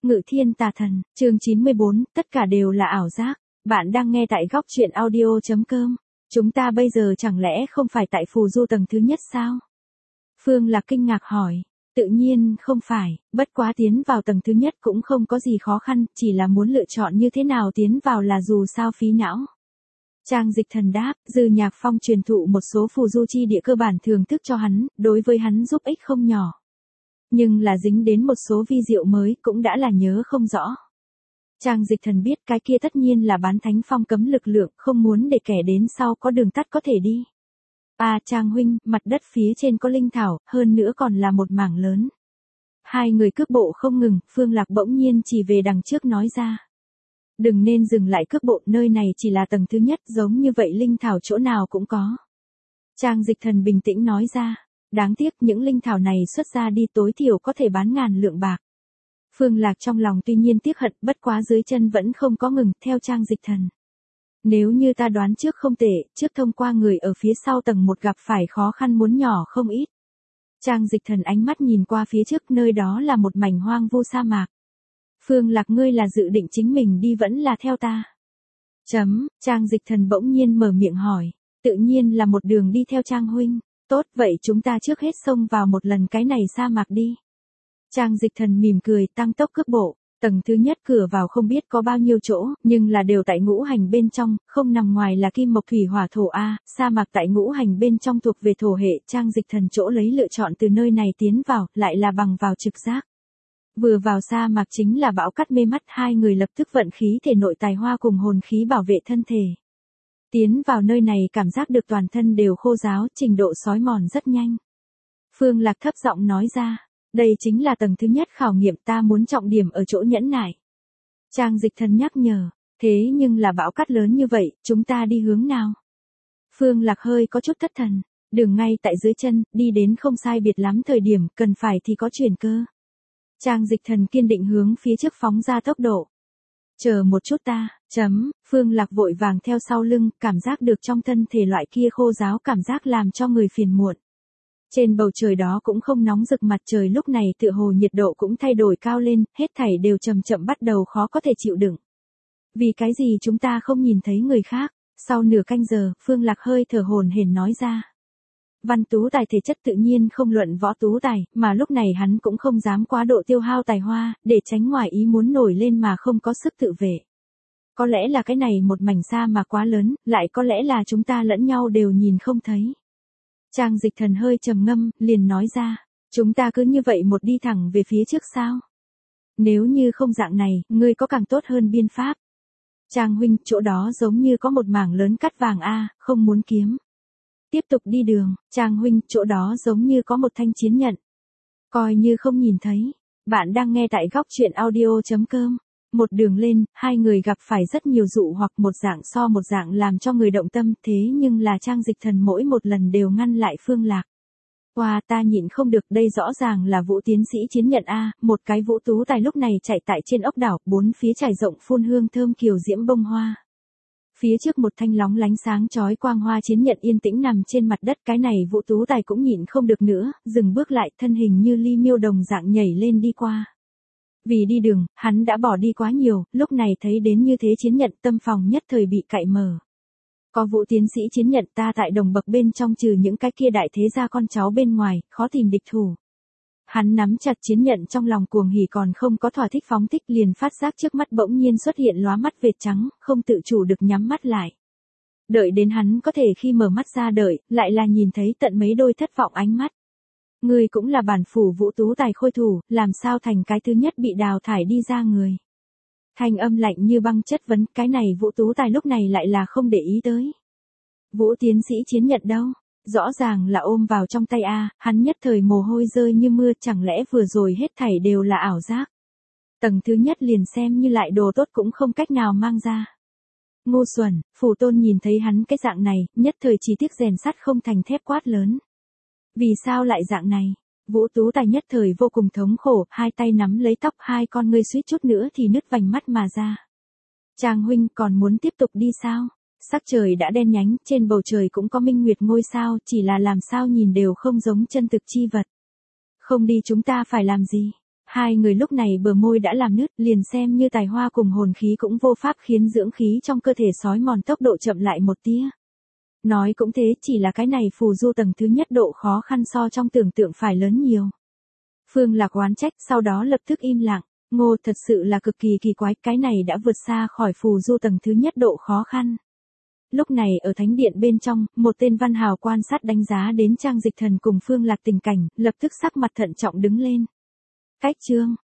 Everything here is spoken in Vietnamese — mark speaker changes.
Speaker 1: Ngự thiên tà thần, chương 94, tất cả đều là ảo giác. Bạn đang nghe tại góc truyện audio.com. Chúng ta bây giờ chẳng lẽ không phải tại phù du tầng thứ nhất sao? Phương Lạc kinh ngạc hỏi. Tự nhiên không phải, bất quá tiến vào tầng thứ nhất cũng không có gì khó khăn, chỉ là muốn lựa chọn như thế nào tiến vào là dù sao phí não. Trang Dịch Thần đáp, Dư Nhạc Phong truyền thụ một số phù du chi địa cơ bản thưởng thức cho hắn, đối với hắn giúp ích không nhỏ. Nhưng là dính đến một số vi diệu mới cũng đã là nhớ không rõ. Trang Dịch Thần biết cái kia tất nhiên là bán thánh phong cấm lực lượng, không muốn để kẻ đến sau có đường tắt có thể đi. Trang huynh, mặt đất phía trên có linh thảo, hơn nữa còn là một mảng lớn. Hai người cước bộ không ngừng, Phương Lạc bỗng nhiên chỉ về đằng trước nói ra. Đừng nên dừng lại cước bộ, nơi này chỉ là tầng thứ nhất, giống như vậy linh thảo chỗ nào cũng có. Trang Dịch Thần bình tĩnh nói ra. Đáng tiếc những linh thảo này xuất ra đi tối thiểu có thể bán ngàn lượng bạc. Phương Lạc trong lòng tuy nhiên tiếc hận, bất quá dưới chân vẫn không có ngừng, theo Trang Dịch Thần. Nếu như ta đoán trước không tệ, trước thông qua người ở phía sau tầng một gặp phải khó khăn muốn nhỏ không ít. Trang Dịch Thần ánh mắt nhìn qua phía trước, nơi đó là một mảnh hoang vu sa mạc. Phương Lạc, ngươi là dự định chính mình đi vẫn là theo ta? Trang Dịch Thần bỗng nhiên mở miệng hỏi. Tự nhiên là một đường đi theo Trang huynh. Tốt, vậy chúng ta trước hết xông vào một lần cái này sa mạc đi. Trang Dịch Thần mỉm cười, tăng tốc cước bộ. Tầng thứ nhất cửa vào không biết có bao nhiêu chỗ, nhưng là đều tại ngũ hành bên trong, không nằm ngoài là kim mộc thủy hỏa thổ sa mạc tại ngũ hành bên trong thuộc về thổ hệ. Trang Dịch Thần chỗ lấy lựa chọn từ nơi này tiến vào, lại là bằng vào trực giác. Vừa vào sa mạc chính là bão cát mê mắt, hai người lập tức vận khí thể nội tài hoa cùng hồn khí bảo vệ thân thể. Tiến vào nơi này cảm giác được toàn thân đều khô ráo, trình độ xói mòn rất nhanh. Phương Lạc thấp giọng nói ra, đây chính là tầng thứ nhất khảo nghiệm, ta muốn trọng điểm ở chỗ nhẫn nại. Trang Dịch Thần nhắc nhở, thế nhưng là bão cát lớn như vậy, chúng ta đi hướng nào? Phương Lạc hơi có chút thất thần, đường ngay tại dưới chân, đi đến không sai biệt lắm thời điểm, cần phải thì có chuyển cơ. Trang Dịch Thần kiên định hướng phía trước phóng ra tốc độ. Chờ một chút ta, Phương Lạc vội vàng theo sau lưng, cảm giác được trong thân thể loại kia khô ráo cảm giác làm cho người phiền muộn. Trên bầu trời đó cũng không nóng rực, mặt trời lúc này tựa hồ nhiệt độ cũng thay đổi cao lên, hết thảy đều chậm chậm bắt đầu khó có thể chịu đựng. Vì cái gì chúng ta không nhìn thấy người khác? Sau nửa canh giờ, Phương Lạc hơi thở hổn hển nói ra. Văn tú tài thể chất tự nhiên không luận võ tú tài, mà lúc này hắn cũng không dám quá độ tiêu hao tài hoa, để tránh ngoài ý muốn nổi lên mà không có sức tự vệ. Có lẽ là cái này một mảnh sa mà quá lớn, lại có lẽ là chúng ta lẫn nhau đều nhìn không thấy. Trang Dịch Thần hơi trầm ngâm, liền nói ra, chúng ta cứ như vậy một đi thẳng về phía trước sao? Nếu như không dạng này, ngươi có càng tốt hơn biên pháp. Trang huynh, chỗ đó giống như có một mảng lớn cát vàng không muốn kiếm. Tiếp tục đi đường, Trang huynh, chỗ đó giống như có một thanh chiến nhận. Coi như không nhìn thấy. Bạn đang nghe tại góc truyện audio.com. Một đường lên, hai người gặp phải rất nhiều dụ hoặc, một dạng so một dạng làm cho người động tâm, thế nhưng là Trang Dịch Thần mỗi một lần đều ngăn lại Phương Lạc. Ta nhịn không được, đây rõ ràng là Vũ tiến sĩ chiến nhận một cái Vũ tú tài lúc này chạy tại trên ốc đảo, bốn phía trải rộng phun hương thơm kiều diễm bông hoa. Phía trước một thanh lóng lánh sáng chói quang hoa chiến nhận yên tĩnh nằm trên mặt đất, cái này Vũ tú tài cũng nhịn không được nữa, dừng bước lại, thân hình như ly miêu đồng dạng nhảy lên đi qua. Vì đi đường, hắn đã bỏ đi quá nhiều, lúc này thấy đến như thế chiến nhận, tâm phòng nhất thời bị cạy mở. Có Vũ tiến sĩ chiến nhận, ta tại đồng bậc bên trong trừ những cái kia đại thế gia con cháu bên ngoài, khó tìm địch thủ. Hắn nắm chặt chiến nhận trong lòng cuồng hỉ, còn không có thỏa thích phóng thích liền phát giác trước mắt bỗng nhiên xuất hiện lóa mắt vệt trắng, không tự chủ được nhắm mắt lại. Đợi đến hắn có thể khi mở mắt ra đợi, lại là nhìn thấy tận mấy đôi thất vọng ánh mắt. Ngươi cũng là bản phủ Vũ tú tài khôi thủ, làm sao thành cái thứ nhất bị đào thải đi ra người? Thanh âm lạnh như băng chất vấn, cái này Vũ tú tài lúc này lại là không để ý tới. Vũ tiến sĩ chiến nhận đâu? Rõ ràng là ôm vào trong tay hắn nhất thời mồ hôi rơi như mưa, chẳng lẽ vừa rồi hết thảy đều là ảo giác? Tầng thứ nhất liền xem như lại đồ tốt cũng không cách nào mang ra. Ngu xuẩn, phủ tôn nhìn thấy hắn cái dạng này, nhất thời chỉ tiếc rèn sắt không thành thép, quát lớn. Vì sao lại dạng này? Vũ tú tài nhất thời vô cùng thống khổ, hai tay nắm lấy tóc, hai con ngươi suýt chút nữa thì nứt vành mắt mà ra. Trang huynh, còn muốn tiếp tục đi sao? Sắc trời đã đen nhánh, trên bầu trời cũng có minh nguyệt ngôi sao, chỉ là làm sao nhìn đều không giống chân thực chi vật. Không đi chúng ta phải làm gì? Hai người lúc này bờ môi đã làm nứt, liền xem như tài hoa cùng hồn khí cũng vô pháp khiến dưỡng khí trong cơ thể sói mòn tốc độ chậm lại một tia. Nói cũng thế, chỉ là cái này phù du tầng thứ nhất độ khó khăn so trong tưởng tượng phải lớn nhiều. Phương Lạc oán trách, sau đó lập tức im lặng. Ngô, thật sự là cực kỳ kỳ quái, cái này đã vượt xa khỏi phù du tầng thứ nhất độ khó khăn. Lúc này ở thánh điện bên trong, một tên văn hào quan sát đánh giá đến Trang Dịch Thần cùng Phương Lạc tình cảnh, lập tức sắc mặt thận trọng đứng lên. Cách chương,